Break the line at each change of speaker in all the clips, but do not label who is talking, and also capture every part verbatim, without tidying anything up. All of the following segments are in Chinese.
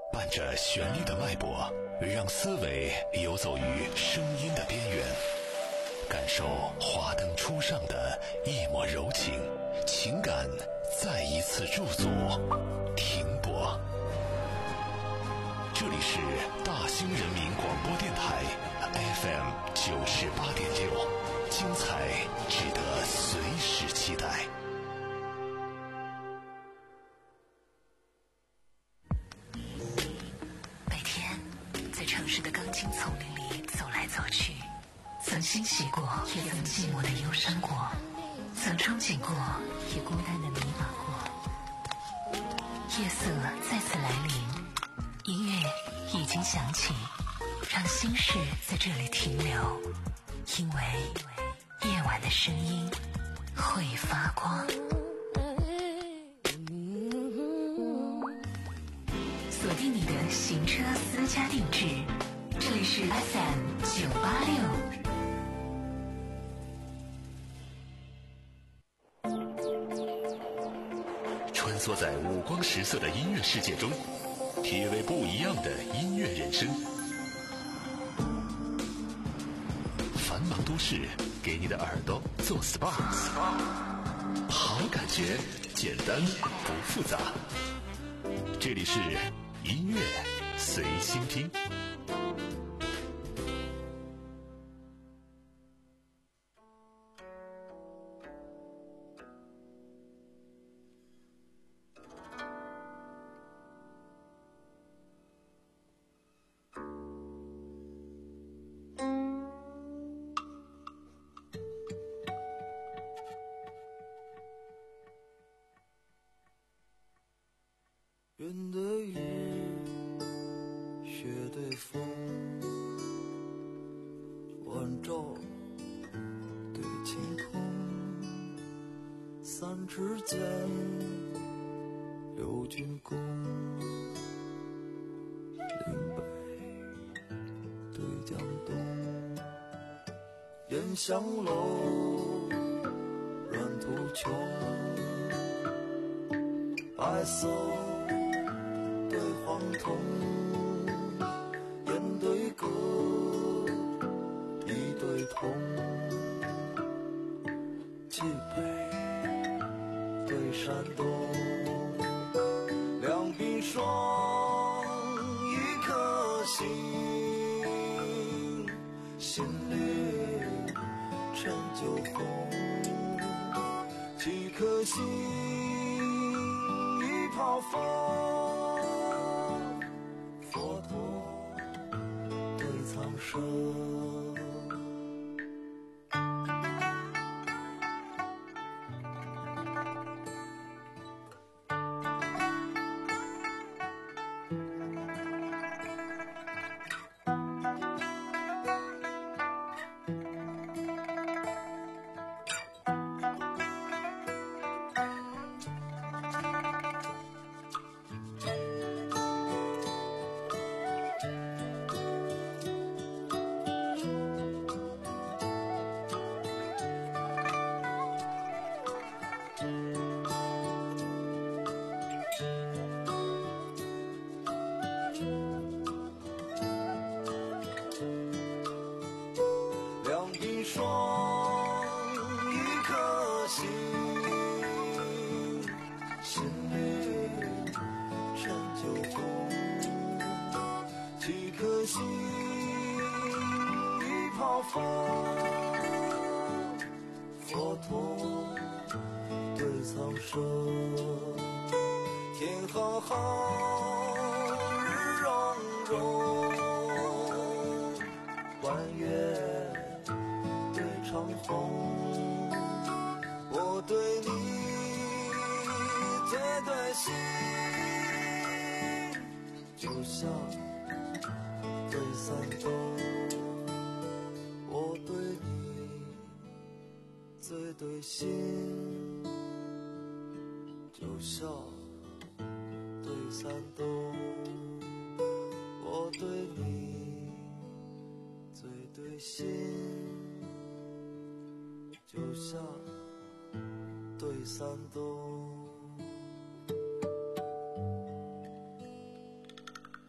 伴着旋律的脉搏，让思维游走于声音的边缘，感受华灯初上的一抹柔情，情感再一次驻足停泊。这里是大兴人民广播电台 F M 九十八点六，精彩值得随时期待。
每天在城市的钢筋丛林里走来走去，曾欣喜过，也曾寂寞的忧伤过，曾憧憬过，也孤单的迷茫过。夜色再次来临，音乐已经响起，让心事在这里停留，因为夜晚的声音会发光。锁定你的行车私家定制，这里是 F M 九八六。
穿梭在五光十色的音乐世界中，体味不一样的音乐人生。繁忙都市给你的耳朵做 S P A， 好感觉简单不复杂。这里是音乐随心听。
云对雨，雪对风，晚照对晴空，三尺剑，六钧弓，岭北对江东，烟香楼，软土穷，白色对黄铜，雁对歌，一对铜，冀北对山东，两鬓霜，一颗心，心里陈酒红，几颗心，一泡风。佛陀对苍生，两鬓霜，一颗心，心里陈酒红，几颗心，一泡风。佛陀对苍生，天浩浩，日融融，弯月长虹，我对你最对心，就像对三冬，我对你最对心，就像对三冬，我对你最对心，就像对山东。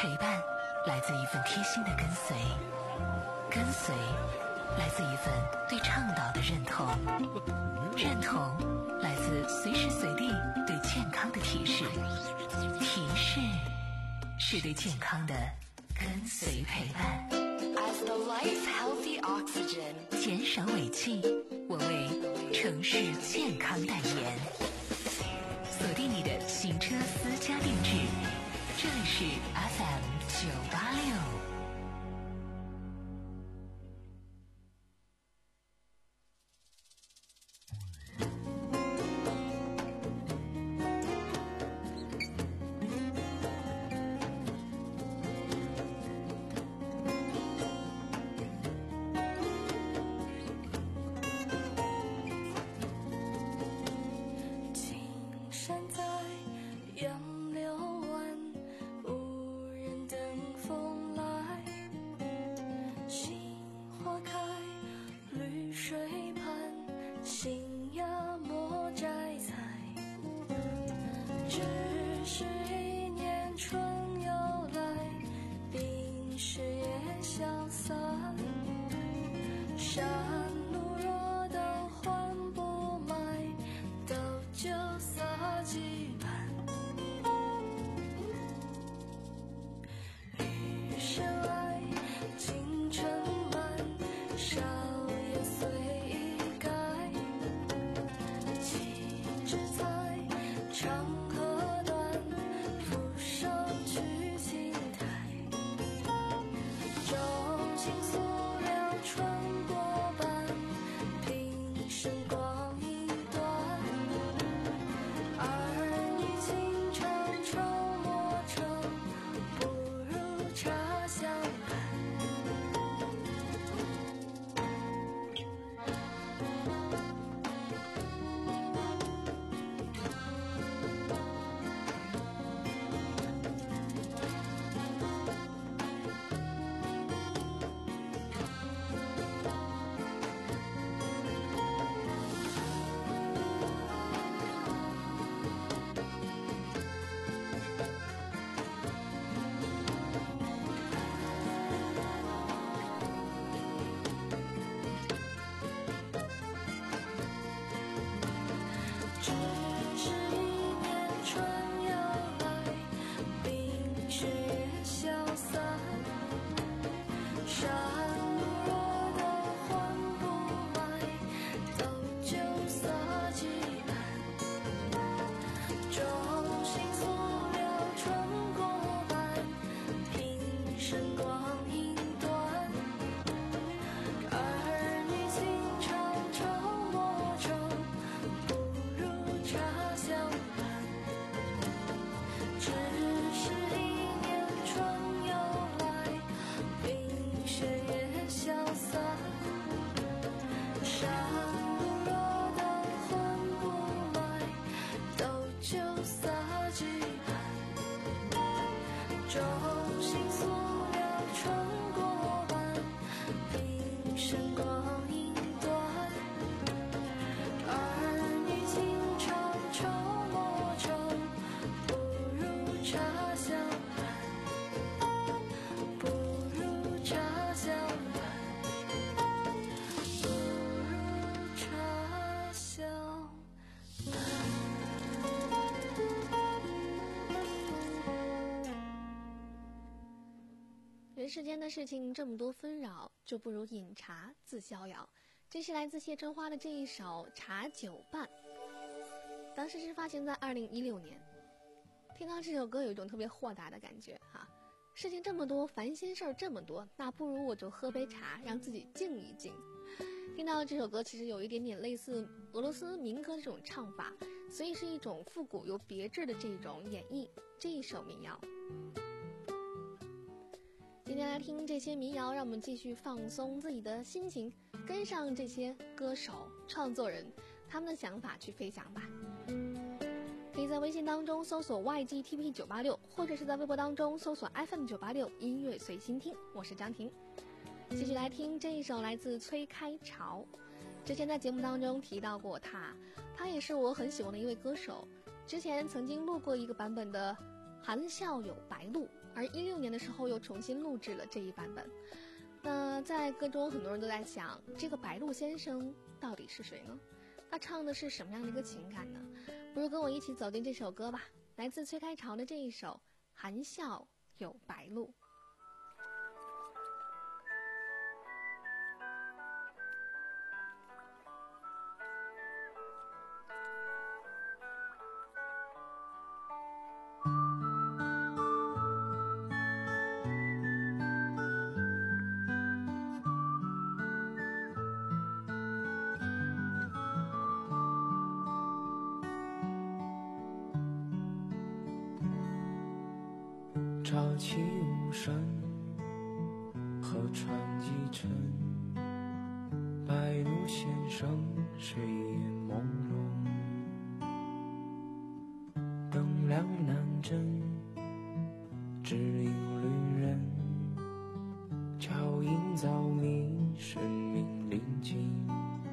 陪伴来自一份贴心的跟随，跟随来自一份对倡导的认同，认同来自随时随地对健康的提示，提示是对健康的跟随陪伴。
As the life healthy oxygen，
减少尾气，我为城市健康代言。锁定你的行车私家定制，这里是 F M 九八六。
人世间的事情这么多纷扰，就不如饮茶自逍遥。这是来自谢春花的这一首《茶酒伴》，当时是发行在二零一六年。听到这首歌有一种特别豁达的感觉哈，事情这么多，烦心事儿这么多，那不如我就喝杯茶，让自己静一静。听到这首歌其实有一点点类似俄罗斯民歌这种唱法，所以是一种复古又别致的这种演绎。这一首民谣，今天来听这些民谣，让我们继续放松自己的心情，跟上这些歌手创作人他们的想法去飞翔吧。可以在微信当中搜索 Y G T P 九八六， 或者是在微博当中搜索 F M 九八六 音乐随心听。我是张婷，继续来听这一首来自崔开潮。之前在节目当中提到过他，他也是我很喜欢的一位歌手。之前曾经录过一个版本的《含笑有白鹭》， 而一六年的时候又重新录制了这一版本。那在歌中很多人都在想，这个白鹿先生到底是谁呢？他唱的是什么样的一个情感呢？不如跟我一起走进这首歌吧，来自崔开潮的这一首《含笑有白鹿》。
乍起无声，河船几沉，白鹿先生睡眼朦胧，灯亮南针，只引旅人，脚印早迷，生命临近，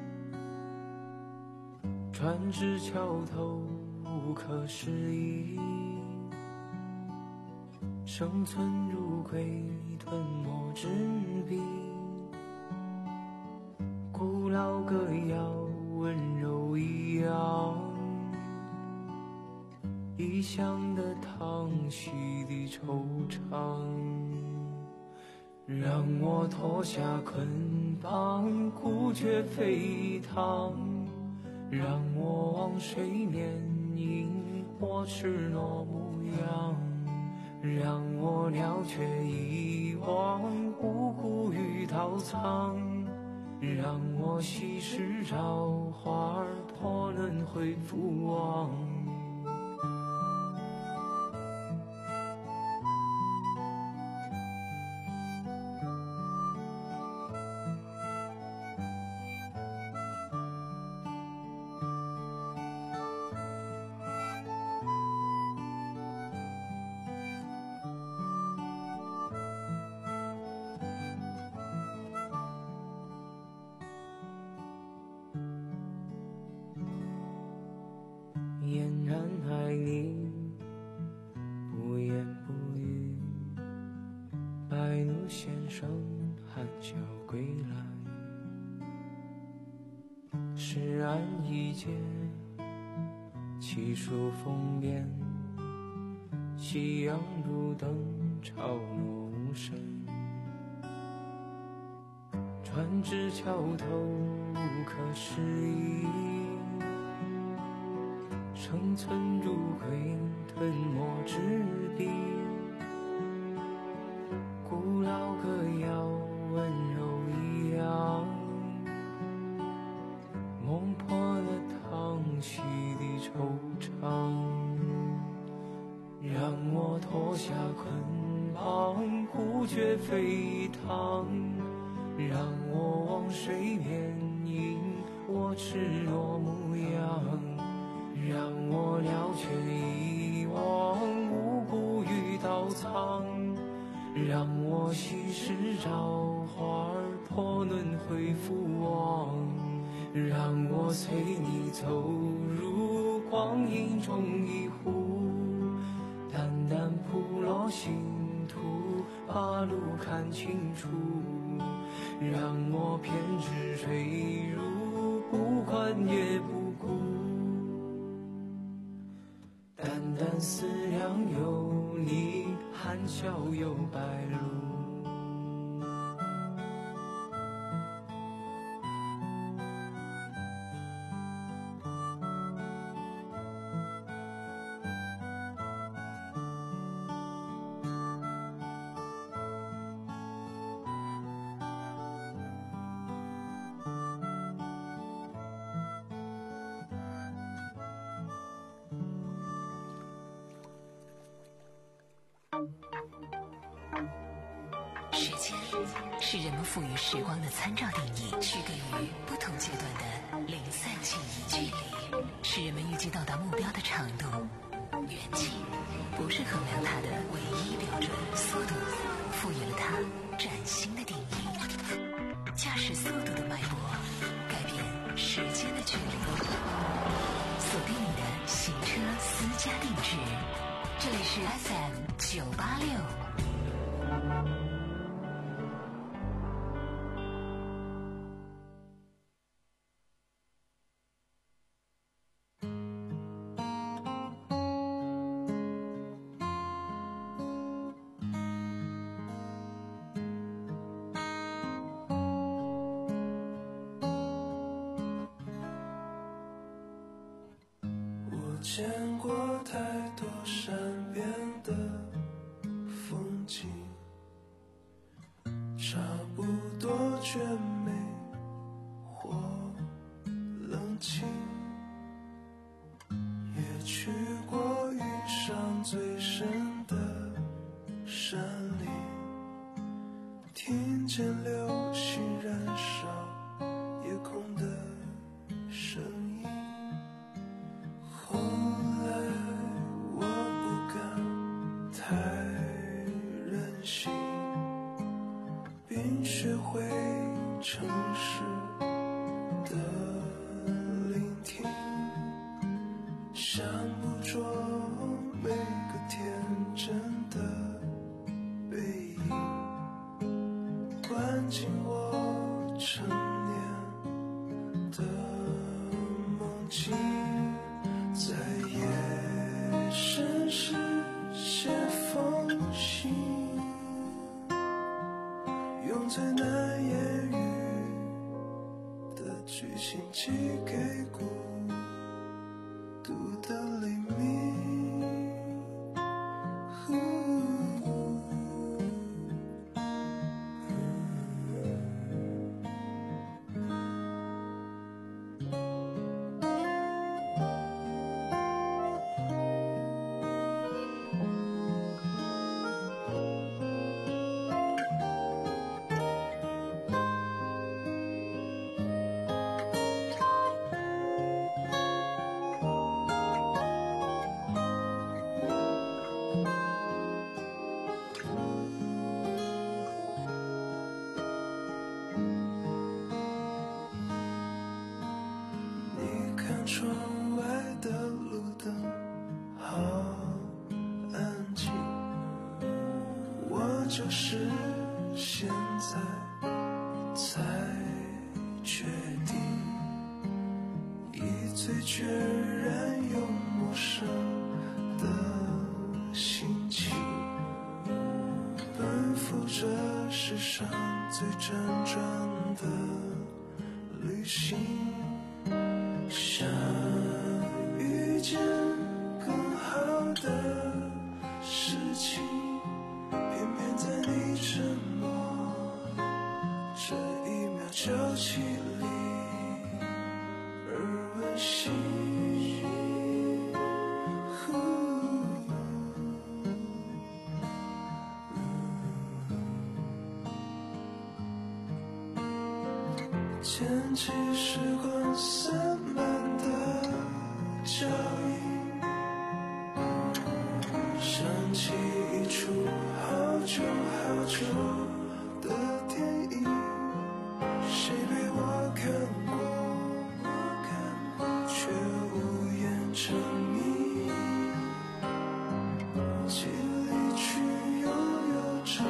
船至桥头无可思议，生存如鬼，吞没纸笔，古老歌谣温柔一样，异乡的唐洗的惆怅，让我脱下捆绑，孤绝飞腾，让我往水面迎我赤裸模样，让我了却遗忘无辜与逃藏，让我稀释造化破轮回复往。嫣然爱你，不言不语，白鹿先生含笑归来，诗案一节，奇书封边，夕阳如灯，潮落无声，船至桥头无可思议，生存如鬼，吞没纸笔，古老歌谣温柔一样，梦破了唐洗的惆怅，让我脱下捆绑，孤绝飞腾，让我往水面迎我赤裸模样，让我了却遗忘无辜与刀藏，让我稀释造化破轮回复往，让我随你走入光阴中一壶，淡淡铺落星途，把路看清楚，让我偏执坠入，不管也不顾，淡淡思量有你，含笑有白鹿。
时间是人们赋予时光的参照定义，区隔于不同阶段的零散记忆。距离是人们预计到达目标的长度，远近不是衡量它的唯一标准，速度赋予了它崭新的定义。驾驶速度的脉搏，改变时间的距离。锁定你的行车私家定制， 这里是 F M 九八六。
见过太多善变的风景，差不多绝美或冷清，也去过云上最深的山里，听见流星燃烧夜空的声音。后来我不敢太任性，并学会诚实的聆听，想捕捉每个天真的背影，关进我成年的梦境。在夜深时写封信，用最难言喻的剧情寄给孤独的黎明。窗外的路灯好安静，我就是现在才确定，一嘴决然又陌生的心情，奔赴这世上最辗转的旅行，想遇见更好的事情，偏偏在你沉默这一秒交集里而温馨。牵起时光散漫的脚印，想起一出好久好久的电影，谁陪我看过，却无言成谜，既离去又有着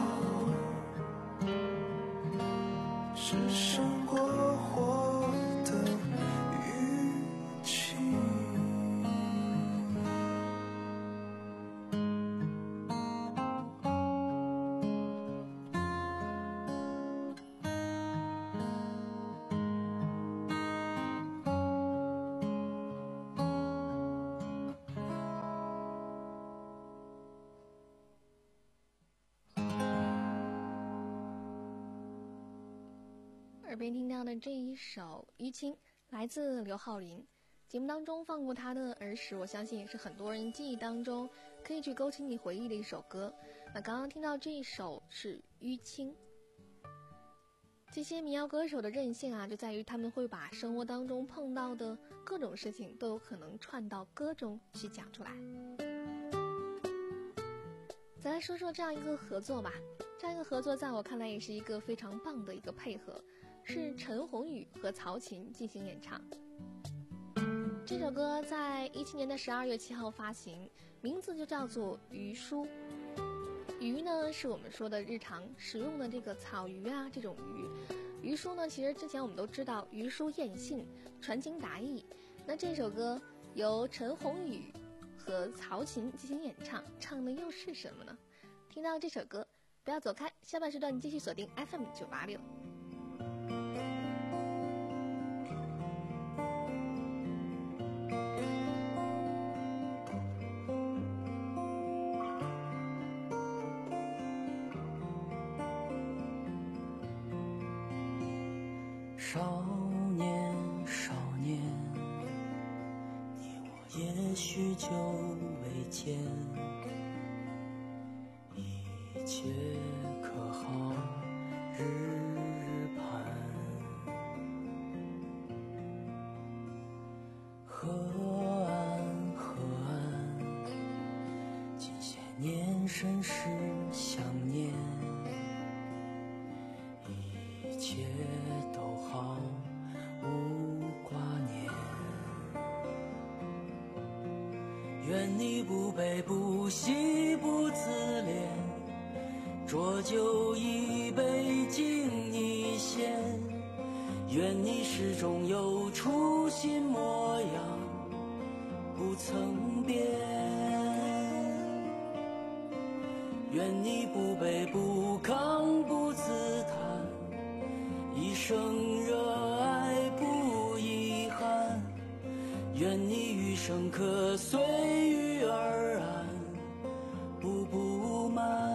我，只剩过火的语气。
耳边听到的这一首《淤青》来自刘浩霖，节目当中放过他的儿时，我相信也是很多人记忆当中可以去勾起你回忆的一首歌。那刚刚听到这一首是《淤青》。这些民谣歌手的韧性啊，就在于他们会把生活当中碰到的各种事情都有可能串到歌中去讲出来。再来说说这样一个合作吧，这样一个合作在我看来也是一个非常棒的一个配合，是陈鸿宇和曹琴进行演唱。 这首歌在一七年的十二月七号发行，名字就叫做《鱼书》。鱼呢，是我们说的日常食用的这个草鱼啊，这种鱼。鱼书呢，其实之前我们都知道，鱼书燕信，传情达意。那这首歌由陈鸿宇和曹琴进行演唱，唱的又是什么呢？听到这首歌，不要走开，下半时段继续锁定 F M 九八六。
少年，少年，你我也许久未见，一切可好？日日盼。河岸，河岸，近些年甚是想念，一切都好，无挂念。愿你不悲不喜不自怜，浊酒一杯敬你先。愿你始终有初心模样，不曾变。愿你不卑不亢不自叹，一生热爱不遗憾。愿你余生可随遇而安，不不满。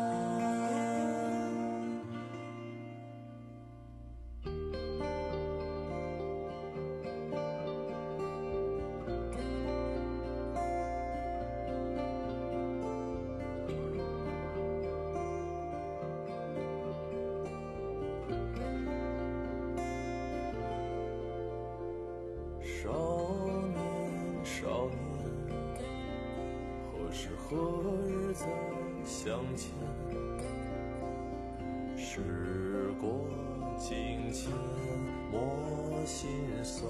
少年，少年，何时何日再相见？时过境迁，莫心酸。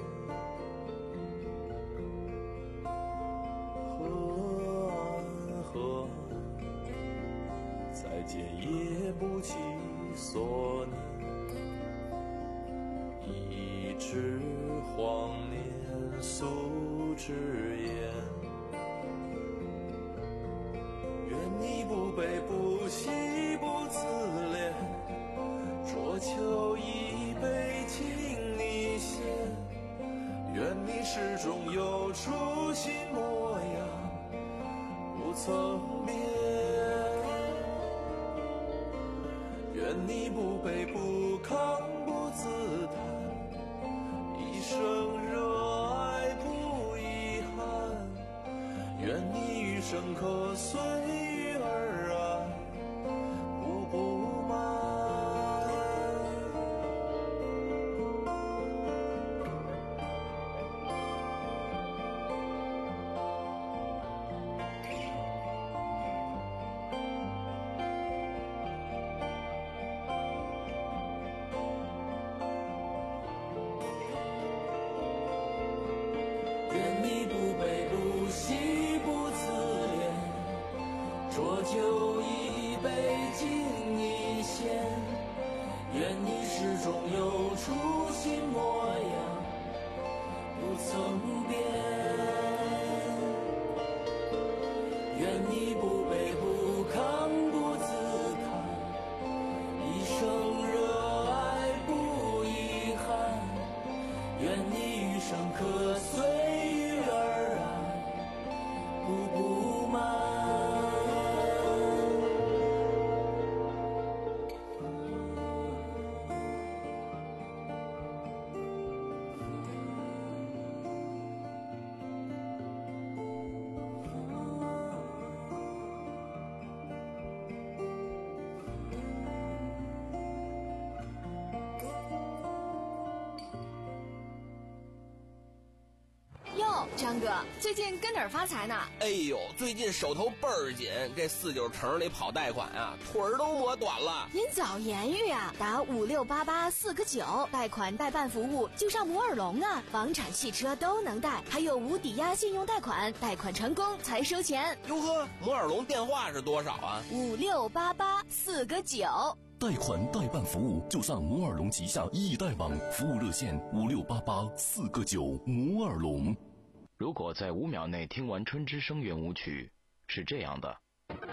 河岸，河岸，再见也不起所念。一纸荒年素之言，愿你不悲不喜不自怜，浊酒一杯敬你先。愿你始终有初心模样，不曾变。愿你不卑不亢不自叹，一生热爱不遗憾。愿你余生可随遇而安，不不满。愿你不卑不喜不自怜，浊酒一杯敬你先。愿你始终有初心模样，不曾变。愿你不卑不亢不自叹，一生热爱不遗憾。愿你余生可随遇而安，不不满。
哟，张哥，最近跟哪儿发财呢？
哎呦，最近手头倍儿紧，这四九城里跑贷款啊，腿儿都磨短了。
您早言语啊，打五六八八四个九，贷款代办服务就上摩尔龙啊，房产、汽车都能贷，还有无抵押信用贷款，贷款成功才收钱。
哟呵，摩尔龙电话是多少啊？
五六八八四个九。
贷款代办服务就上摩尔龙旗下易贷网，服务热线五六八八四个九。摩尔龙。
如果在五秒内听完《春之声》圆舞曲，是这样的；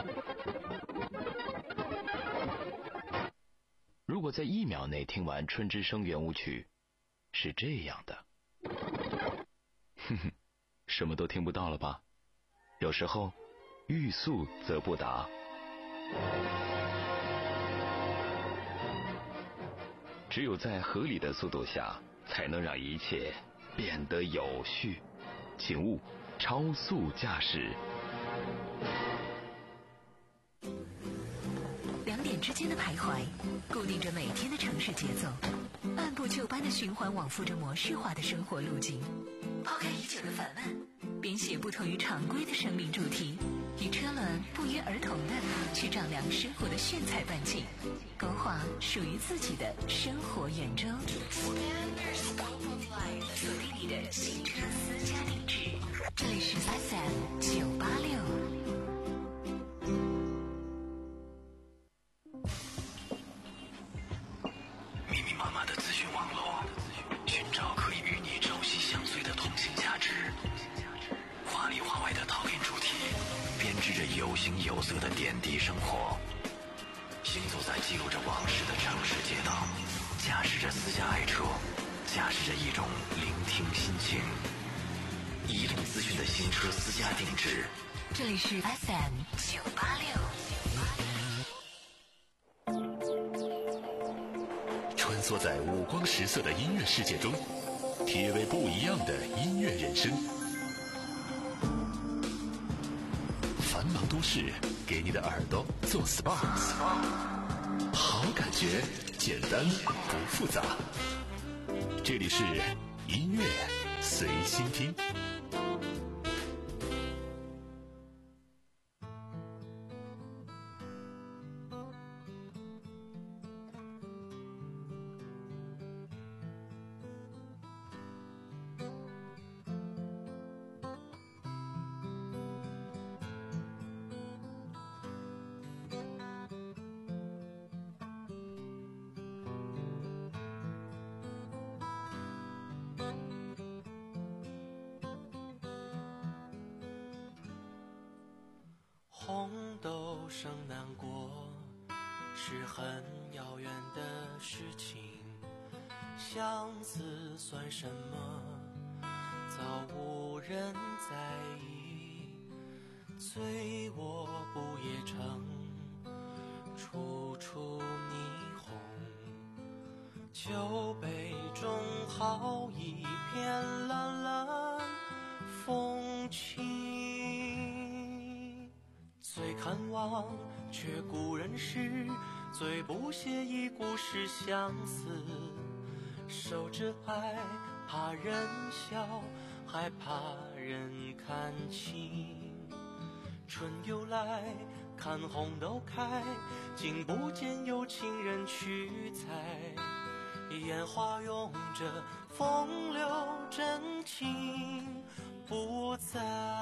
如果在一秒内听完《春之声》圆舞曲，是这样的。哼哼，什么都听不到了吧？有时候，欲速则不达。只有在合理的速度下，才能让一切变得有序。请勿超速驾驶。
两点之间的徘徊，固定着每天的城市节奏，按部就班的循环往复着模式化的生活路径。抛开已久的烦闷，编写不同于常规的生命主题，与车轮不约而同的去丈量生活的炫彩半径，勾画属于自己的生活圆周。锁定你的新车私家定制，这里是 F M 九八六。
密密麻麻的资讯网络，寻找可以与你朝夕相随的同性价值。华里华外的讨厌主题，编织着有形有色的点滴生活。行走在记录着往事的城市街道，驾驶着私家爱车，驾驶着一种聆听心情。移动资讯的新车私家定制，
这里是 F M 九八六。
穿梭在五光十色的音乐世界中，体味不一样的音乐人生。繁忙都市给你的耳朵做 S P A， 好感觉，简单不复杂。这里是音乐随心听。
红豆生南国是很遥远的事情，相思算什么？早无人在意。醉卧不夜城，处处霓虹。酒杯中好一片蓝蓝风轻。最看望却故人诗，最不屑一顾是相思。守着爱怕人笑，害怕人看清。春又来看红豆开，竟不见有情人去采。烟花拥着风流真情不在。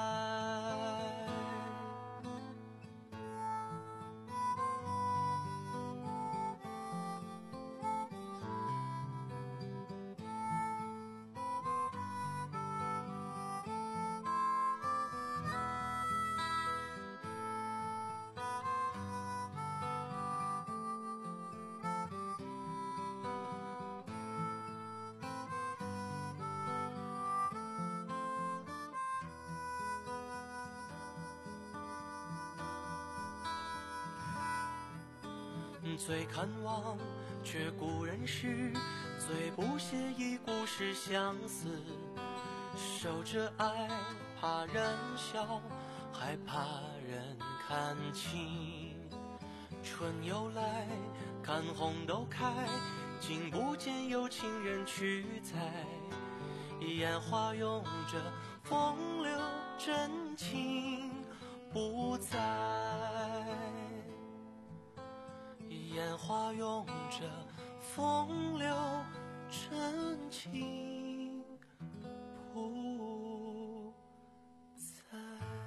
最看望却故人诗，最不屑一顾是相思。守着爱怕人笑，害怕人看清。春又来看红豆开，竟不见有情人去采。烟花拥着风流真情不在，烟花拥着风流真情不在。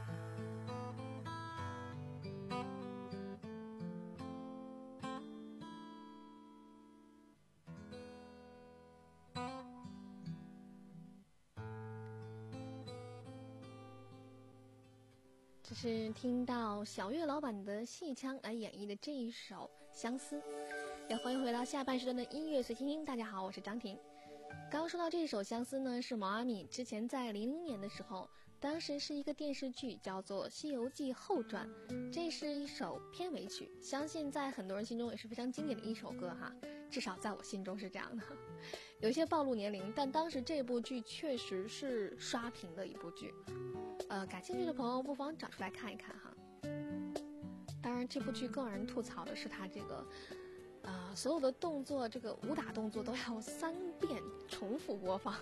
这是听到小岳老板的戏腔来演绎的这一首《相思》。也欢迎回到下半时段的音乐随心听。大家好，我是张婷。刚刚说到这首《相思》呢，是毛阿敏之前在零零年的时候，当时是一个电视剧叫做《西游记后传》，这是一首片尾曲，相信在很多人心中也是非常经典的一首歌哈，至少在我心中是这样的。有些暴露年龄，但当时这部剧确实是刷屏的一部剧。呃，感兴趣的朋友不妨找出来看一看哈。当然，这部剧更让人吐槽的是它这个，呃，所有的动作，这个武打动作都要三遍重复播放。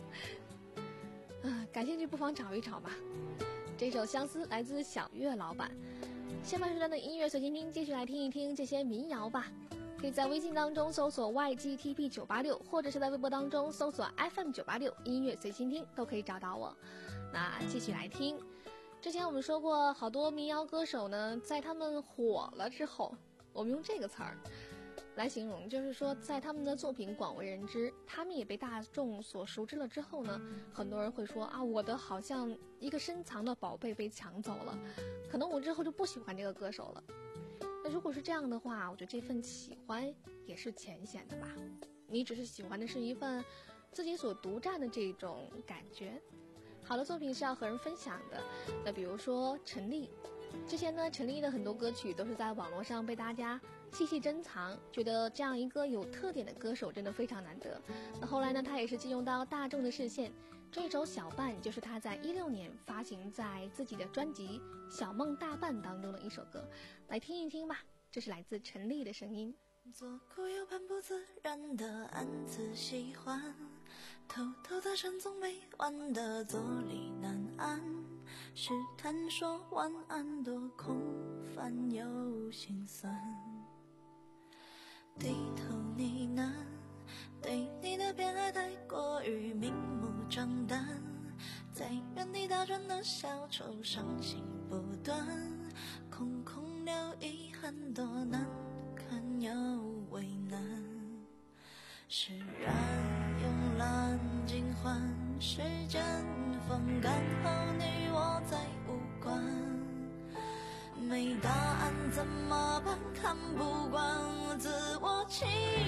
啊，感兴趣不妨找一找吧。这首《相思》来自小岳老板。下半时段的音乐随心听，继续来听一听这些民谣吧。可以在微信当中搜索 Y G T P 九八六，或者是在微博当中搜索 F M 九八六音乐随心听，都可以找到我。那继续来听。之前我们说过，好多民谣歌手呢，在他们火了之后，我们用这个词儿来形容，就是说在他们的作品广为人知，他们也被大众所熟知了之后呢，很多人会说啊，我的好像一个深藏的宝贝被抢走了，可能我之后就不喜欢这个歌手了。那如果是这样的话，我觉得这份喜欢也是浅显的吧，你只是喜欢的是一份自己所独占的这种感觉。好的作品是要和人分享的。那比如说陈粒，之前呢陈粒的很多歌曲都是在网络上被大家细细珍藏，觉得这样一个有特点的歌手真的非常难得。那后来呢，他也是进入到大众的视线，这首小半就是他在一六年发行在自己的专辑《小梦大半》当中的一首歌，来听一听吧。这是来自陈粒的声音。
左顾右盼不自然的暗自喜欢，偷偷的沉总没完的坐立难安，试探说晚安多空泛又心酸，低头呢喃，对你的偏爱太过于明目张胆，在原地打转的小丑伤心不断，空空留遗憾多难看又为难，释然慵懒尽欢，时间风干后你我再无关，没答案怎么办？看不惯自我欺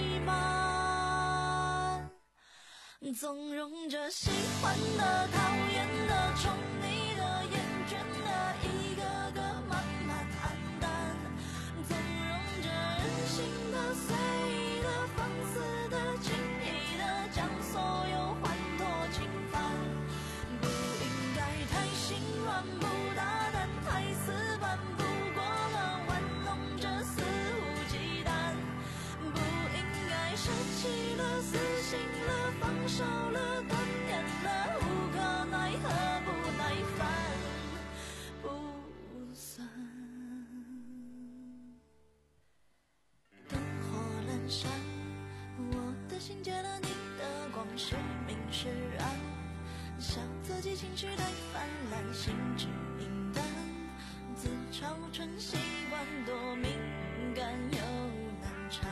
瞒，纵容着喜欢的、讨厌的、宠你的、厌倦的，一个个慢慢黯淡，纵容着任性的、随意的、放肆的、轻易的，将所有欢脱侵犯，不应该太心软，不大胆，太死板，不过了玩弄着肆无忌惮，不应该舍弃了、死心了、放手了、断念了，无可奈何，不耐烦，不算。灯火阑珊，我的心借了你的光，是明是暗，笑自己情绪太泛滥，心智敏感，自嘲成习惯，多敏感又难缠，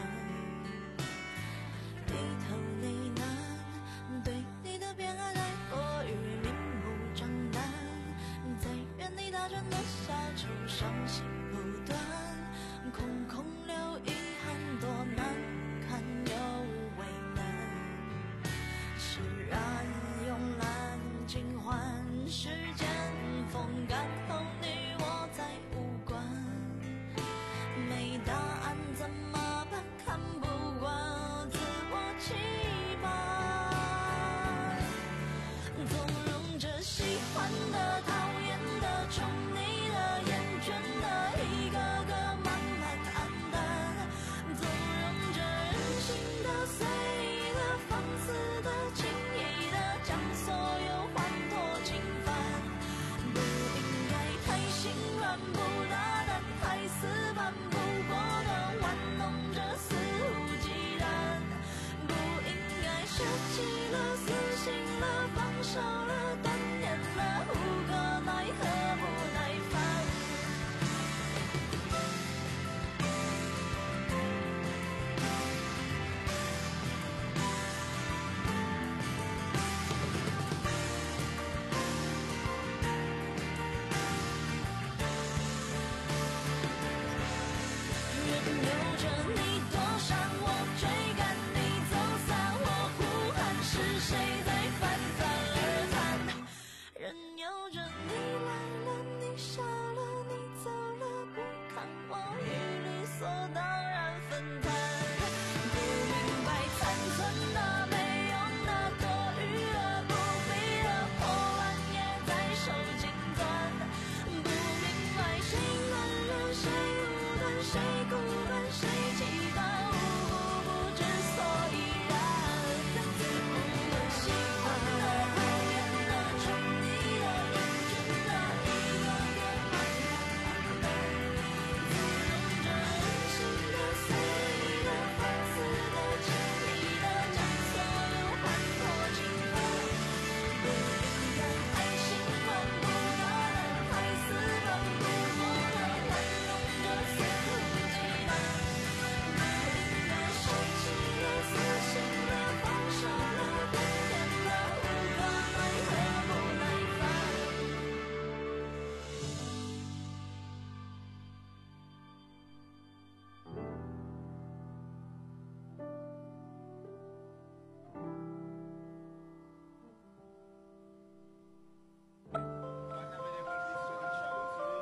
低头呢喃，对你的偏爱太过于明目张胆，在原地打转的小丑伤心不断，空空留遗憾多难看又为难，释然慵懒尽欢，时间风干后你我再无关，没答案怎么办？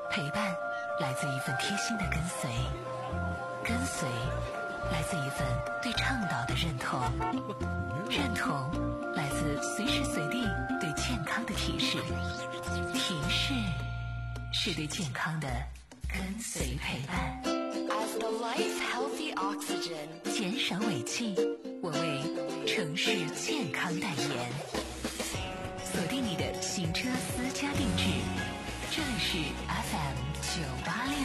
陪伴来自一份贴心的跟随，跟随来自一份对倡导的认同，认同来自随时随地对健康的提示，提示是对健康的跟随陪伴。
As the life healthy oxygen，
减少尾气，我为城市健康代言。锁定你的行车私家定制，这里是 F M 九八六。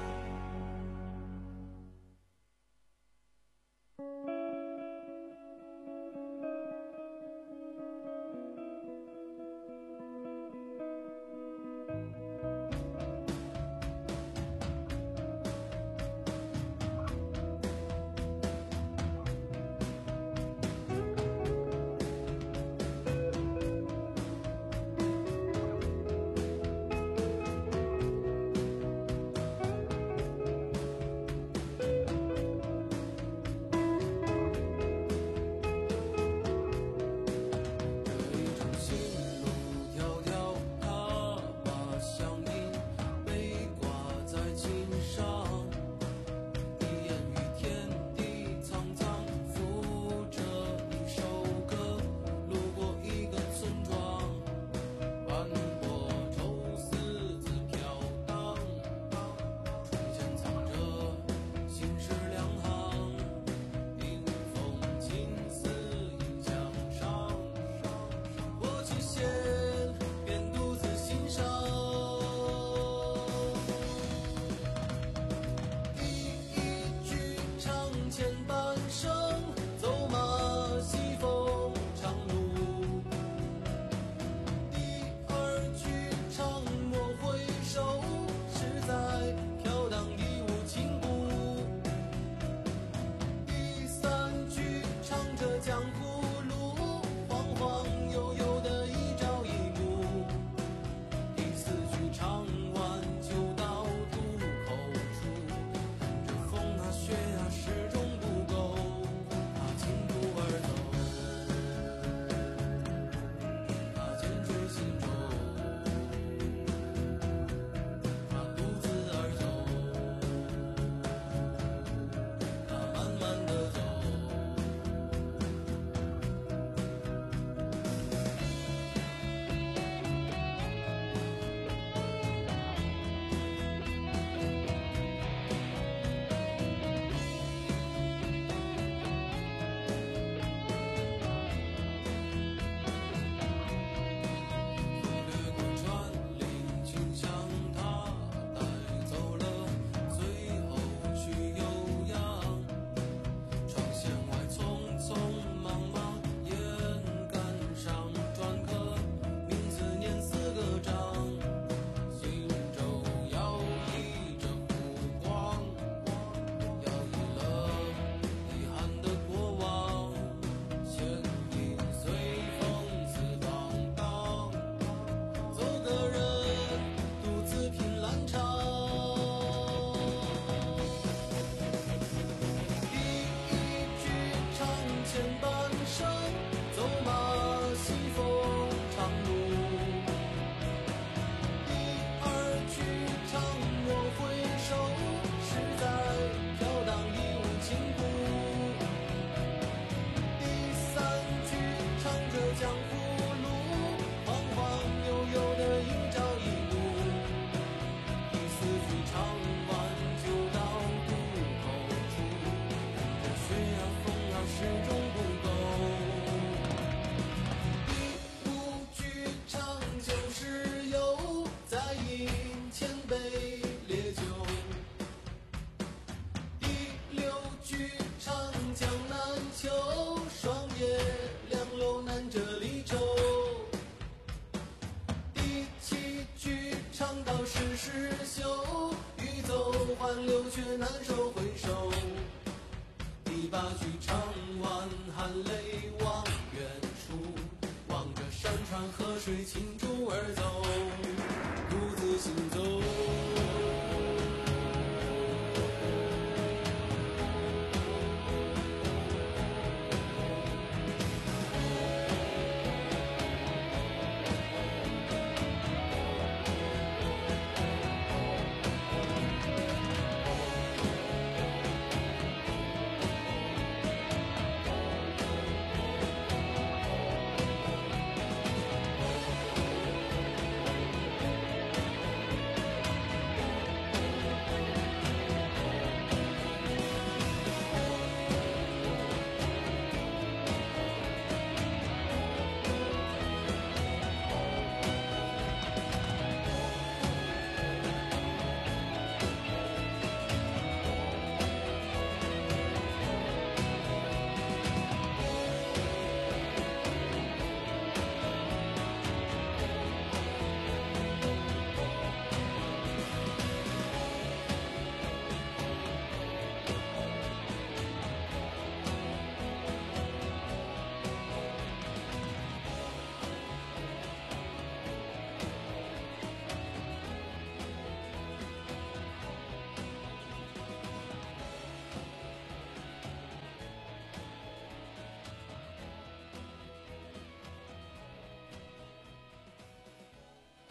挽留却难收回首。第八句唱完，含泪望远处，望着山川河水倾注而走，独自行走。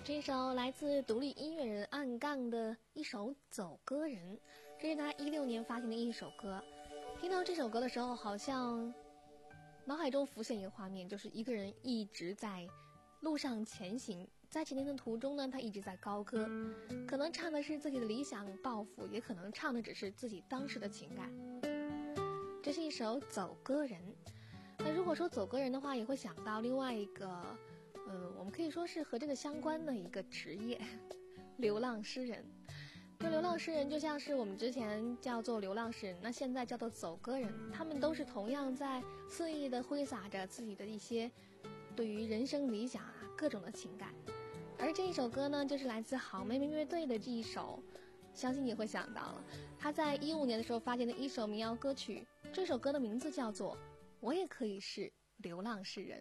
这首来自独立音乐人暗杠的一首《走歌人》，这是他一六年发行的一首歌。听到这首歌的时候，好像脑海中浮现一个画面，就是一个人一直在路上前行，在前行的途中呢，他一直在高歌，可能唱的是自己的理想抱负，也可能唱的只是自己当时的情感。这是一首走歌人。那如果说走歌人的话，也会想到另外一个嗯，我们可以说是和这个相关的一个职业，流浪诗人。这流浪诗人就像是我们之前叫做流浪诗人，那现在叫做走歌人，他们都是同样在肆意的挥洒着自己的一些对于人生理想啊各种的情感。而这一首歌呢，就是来自好妹妹乐队的这一首，相信你会想到了，他在一五年的时候发行的一首民谣歌曲，这首歌的名字叫做《我也可以是流浪诗人》。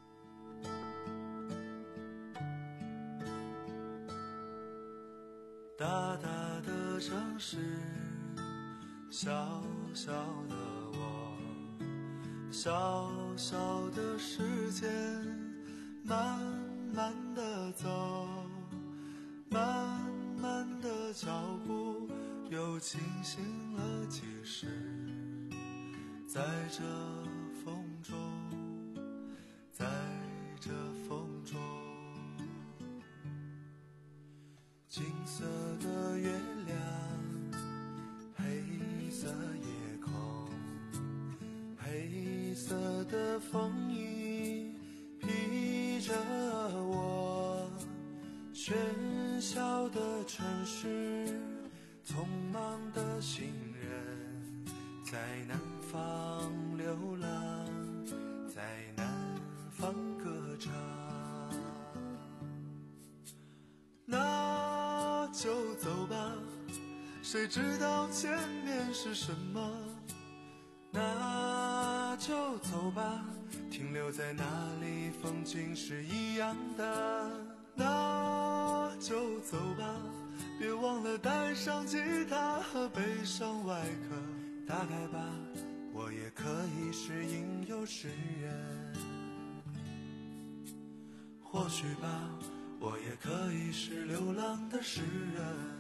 大大的城市，小小的我，小小的时间，慢慢的走，慢慢的脚步又清醒了几时，在这风中，在这风中，金色的月亮，黑色夜空，黑色的风衣披着我，喧嚣的城市，匆忙的行人，在南方流浪，在南方歌唱。那就走吧，谁知道前面是什么？那就走吧，停留在那里风景是一样的。那就走吧，别忘了带上吉他和背上外壳。大概吧，我也可以是吟游诗人，或许吧，我也可以是流浪的诗人。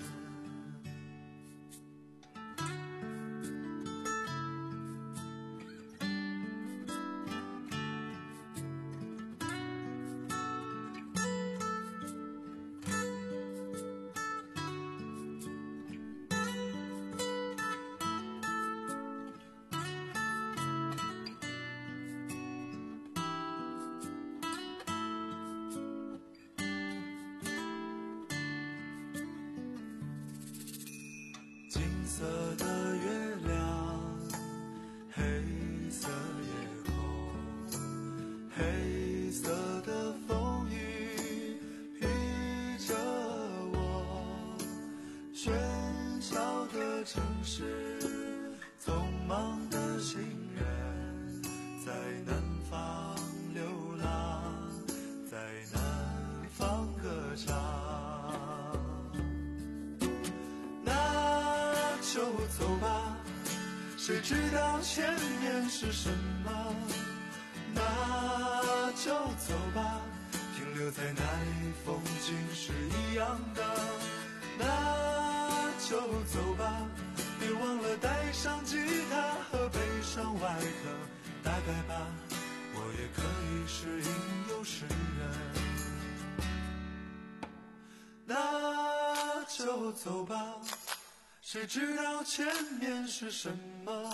金色的月亮，黑色夜空，黑色的风雨披着我，喧嚣的城市，匆忙的行人，在南方流浪，在南方歌唱。就走吧，谁知道前面是什么？那就走吧，停留在那里风景是一样的。那就走吧，别忘了带上吉他和背上外壳。大概吧，我也可以是吟游诗人。那就走吧，谁知道前面是什么？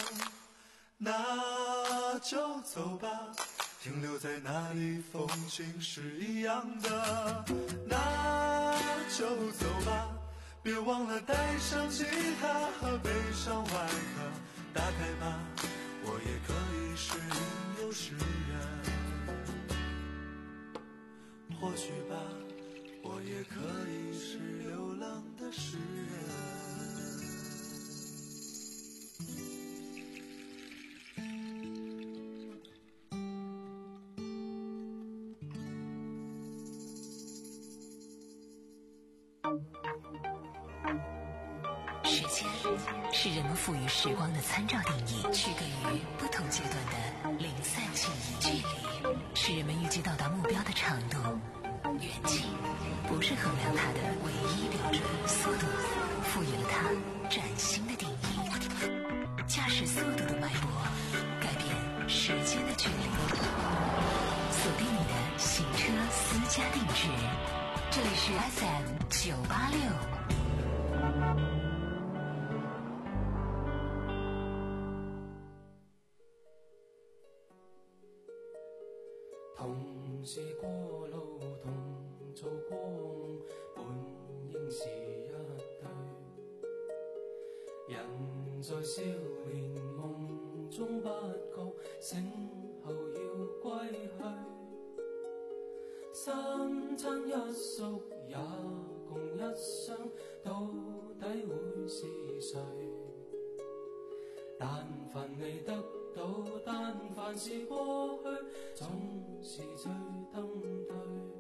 那就走吧，停留在那里风景是一样的。那就走吧，别忘了带上吉他和背上外壳。大概吧，我也可以是吟游诗人，或许吧，我也可以是流浪的诗人。
时间是人们赋予时光的参照定义，区隔于不同阶段的零散记忆。距离是人们预计到达目标的长度，远近不是衡量它的唯一标准——速度，赋予了它崭新的定义。驾驶速度的脉搏，改变时间的距离。锁定你的行车私家定制，这里是 F M 九八六。
同是過路，同做過夢，本應是一對。人在少年夢中不覺，醒後要歸去。三餐一宿也共一雙，到底會是誰？但凡未得到，但凡是過去，總是最登對。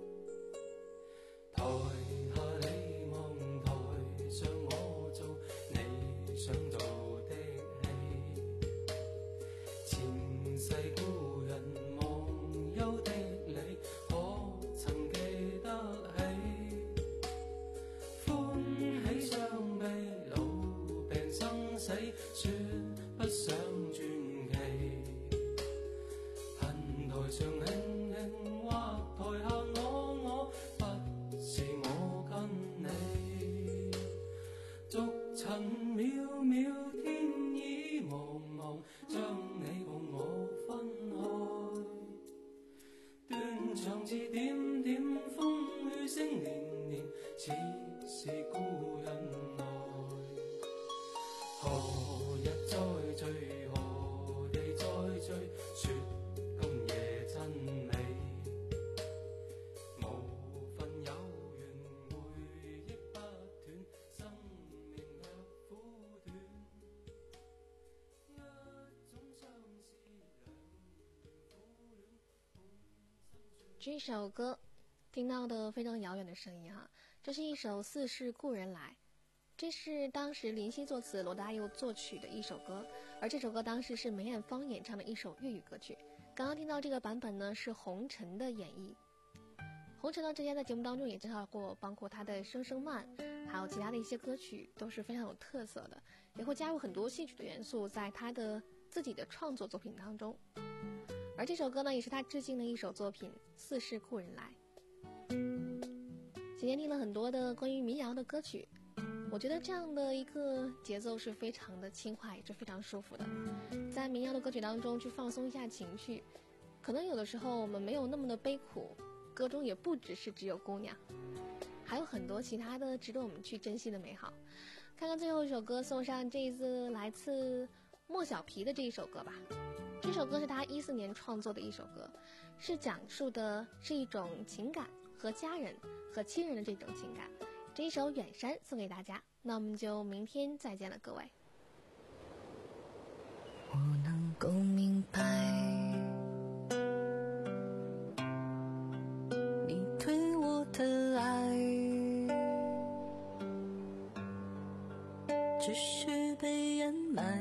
台下你望，台上我做你想做的戲。前世故人忘憂的你，可曾記得起？歡喜傷悲老病生死，說不想傳奇。恨台上輕輕，或台下我我，不是我跟你。逐塵渺渺，天已茫茫，將你共我分開。斷腸字點點，風雨聲連連，似是故人來。何日再聚，何地再聚，說今夜真美。無份有緣，回憶不斷，生命卻苦短。一種相思，兩緣苦戀。
这首歌听到的非常遥远的声音哈，这是一首《似是故人来》，这是当时林夕作词，罗大佑作曲的一首歌，而这首歌当时是梅艳芳演唱的一首粤语歌曲。刚刚听到这个版本呢，是红尘的演绎。红尘呢之前在节目当中也介绍过，包括他的《声声慢》还有其他的一些歌曲都是非常有特色的，也会加入很多戏曲的元素在他的自己的创作作品当中。而这首歌呢也是他致敬的一首作品《似是故人来》。今天听了很多的关于民谣的歌曲，我觉得这样的一个节奏是非常的轻快，也是非常舒服的。在民谣的歌曲当中去放松一下情绪，可能有的时候我们没有那么的悲苦，歌中也不只是只有姑娘，还有很多其他的值得我们去珍惜的美好。看看最后一首歌，送上这一次来自莫小皮的这一首歌吧。这首歌是他一四年创作的一首歌，是讲述的是一种情感和家人和亲人的这种情感。这一首《远山》送给大家，那我们就明天再见了，各位。
我能够明白你对我的爱，只是被掩埋，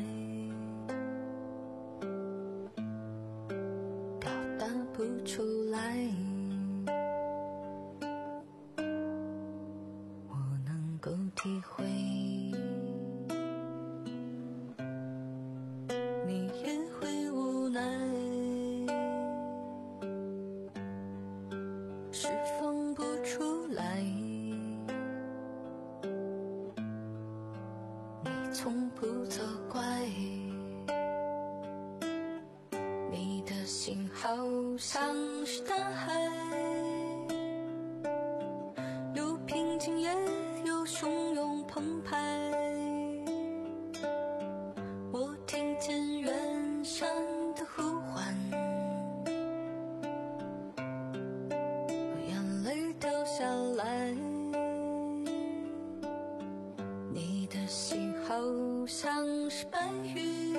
表达不出来。我能够体会你也会无奈，释放不出来。你从不责怪，你的心好像是大海，有平静也有汹涌澎湃。我听见远山的呼唤，眼泪掉下来。你的心好像是白云，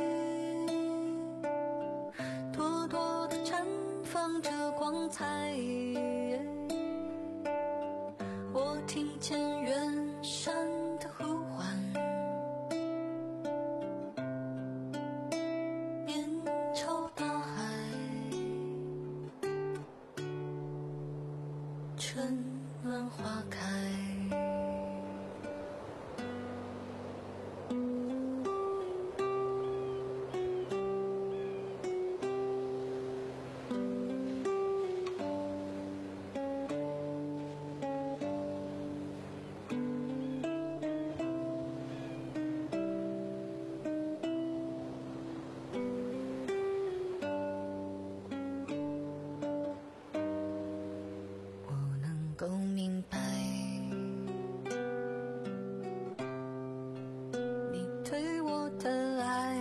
朵朵的绽放着光彩。我听见远山的呼唤，面朝大海，春乱花开。够明白，你对我的爱，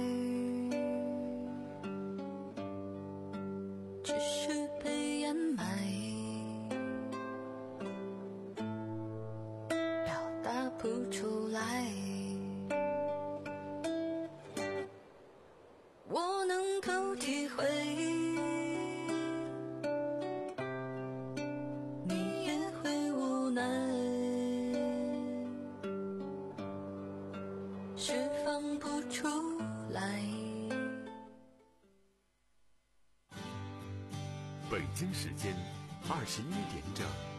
只是被掩埋，表达不出来。我能够体会。释放不出来。
北京时间二十一点整。